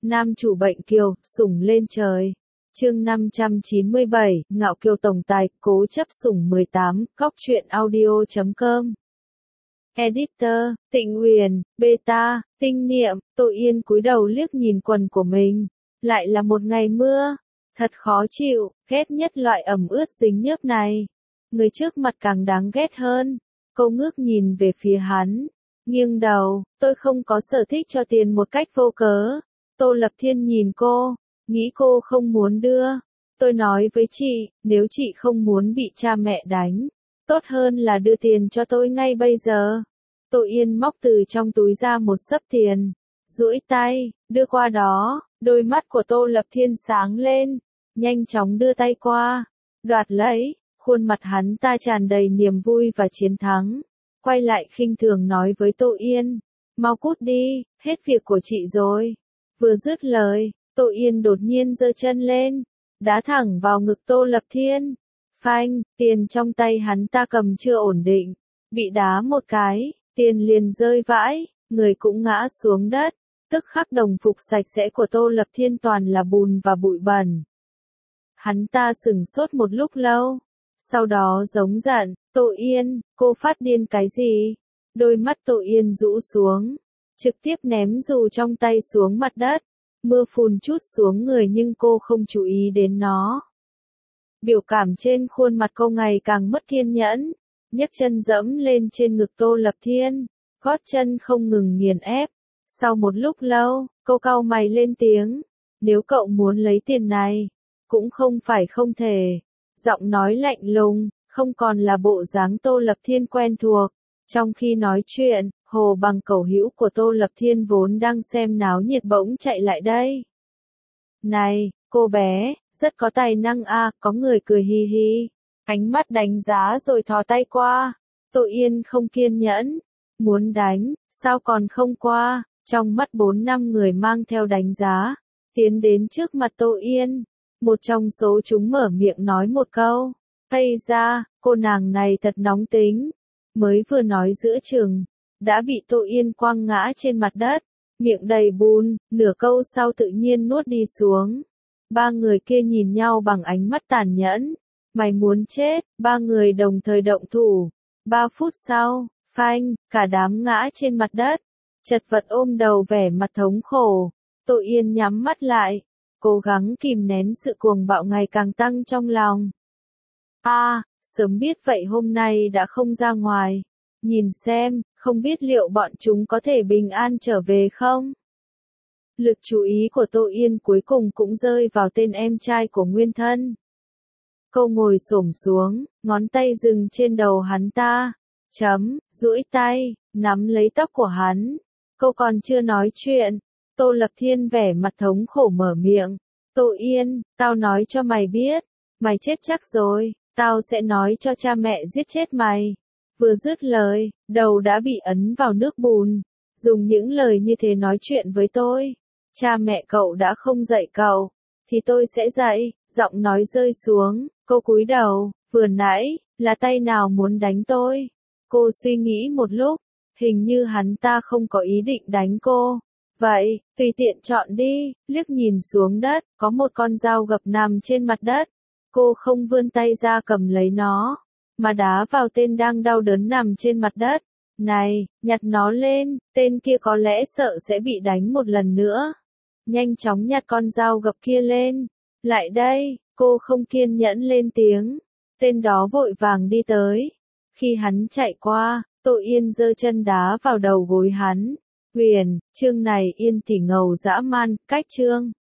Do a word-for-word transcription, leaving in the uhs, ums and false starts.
Nam chủ bệnh kiều, sủng lên trời. Chương năm trăm chín mươi bảy, ngạo kiều tổng tài, cố chấp sủng mười tám, cóc truyện audio chấm com. Editor, Tịnh Huyền, Beta, Tinh Niệm, Tội Yên cúi đầu liếc nhìn quần của mình. Lại là một ngày mưa. Thật khó chịu, ghét nhất loại ẩm ướt dính nhớp này. Người trước mặt càng đáng ghét hơn. Cô ngước nhìn về phía hắn. Nghiêng đầu, tôi không có sở thích cho tiền một cách vô cớ. Tô Lập Thiên nhìn cô, nghĩ cô không muốn đưa. Tôi nói với chị, nếu chị không muốn bị cha mẹ đánh, tốt hơn là đưa tiền cho tôi ngay bây giờ. Tô Yên móc từ trong túi ra một xấp tiền, duỗi tay, đưa qua đó, đôi mắt của Tô Lập Thiên sáng lên, nhanh chóng đưa tay qua, đoạt lấy, khuôn mặt hắn ta tràn đầy niềm vui và chiến thắng. Quay lại khinh thường nói với Tô Yên, mau cút đi, hết việc của chị rồi. Vừa dứt lời, Tô Yên đột nhiên giơ chân lên, đá thẳng vào ngực Tô Lập Thiên. Phanh, tiền trong tay hắn ta cầm chưa ổn định, bị đá một cái, tiền liền rơi vãi, người cũng ngã xuống đất. Tức khắc đồng phục sạch sẽ của Tô Lập Thiên toàn là bùn và bụi bẩn. Hắn ta sửng sốt một lúc lâu, sau đó giống giận, Tô Yên, cô phát điên cái gì? Đôi mắt Tô Yên rũ xuống, trực tiếp ném dù trong tay xuống mặt đất. Mưa phùn chút xuống người nhưng cô không chú ý đến nó. Biểu cảm trên khuôn mặt cô ngày càng mất kiên nhẫn, nhấc chân dẫm lên trên ngực Tô Lập Thiên, gót chân không ngừng nghiền ép. Sau một lúc lâu, cô cau mày lên tiếng, nếu cậu muốn lấy tiền này, cũng không phải không thể. Giọng nói lạnh lùng, không còn là bộ dáng Tô Lập Thiên quen thuộc. Trong khi nói chuyện, Hồ Bằng cẩu hữu của Tô Lập Thiên vốn đang xem náo nhiệt bỗng chạy lại đây. Này, cô bé, rất có tài năng à, có người cười hi hi. Ánh mắt đánh giá rồi thò tay qua. Tô Yên không kiên nhẫn. Muốn đánh, sao còn không qua? Trong mắt bốn năm người mang theo đánh giá. Tiến đến trước mặt Tô Yên. Một trong số chúng mở miệng nói một câu. Ây da, cô nàng này thật nóng tính. Mới vừa nói giữa chừng, đã bị Tô Yên quăng ngã trên mặt đất, miệng đầy bùn, nửa câu sau tự nhiên nuốt đi xuống. Ba người kia nhìn nhau bằng ánh mắt tàn nhẫn. Mày muốn chết, ba người đồng thời động thủ. Ba phút sau, phanh, cả đám ngã trên mặt đất, chật vật ôm đầu vẻ mặt thống khổ. Tô Yên nhắm mắt lại, cố gắng kìm nén sự cuồng bạo ngày càng tăng trong lòng. A, à, sớm biết vậy hôm nay đã không ra ngoài. Nhìn xem, không biết liệu bọn chúng có thể bình an trở về không? Lực chú ý của Tô Yên cuối cùng cũng rơi vào tên em trai của Nguyên Thân. Cô ngồi xổm xuống, ngón tay dừng trên đầu hắn ta. Chấm, duỗi tay, nắm lấy tóc của hắn. Cô còn chưa nói chuyện. Tô Lập Thiên vẻ mặt thống khổ mở miệng. Tô Yên, tao nói cho mày biết. Mày chết chắc rồi, tao sẽ nói cho cha mẹ giết chết mày. Vừa dứt lời, đầu đã bị ấn vào nước bùn. Dùng những lời như thế nói chuyện với tôi. Cha mẹ cậu đã không dạy cậu, thì tôi sẽ dạy. Giọng nói rơi xuống, cô cúi đầu, vừa nãy, là tay nào muốn đánh tôi? Cô suy nghĩ một lúc, hình như hắn ta không có ý định đánh cô. Vậy, tùy tiện chọn đi, liếc nhìn xuống đất, có một con dao gập nằm trên mặt đất. Cô không vươn tay ra cầm lấy nó, mà đá vào tên đang đau đớn nằm trên mặt đất. Này, nhặt nó lên, tên kia có lẽ sợ sẽ bị đánh một lần nữa. Nhanh chóng nhặt con dao gập kia lên. Lại đây, cô không kiên nhẫn lên tiếng. Tên đó vội vàng đi tới. Khi hắn chạy qua, Tô Yên giơ chân đá vào đầu gối hắn. Huyền, chương này Yên tỷ ngầu dã man, cách chương.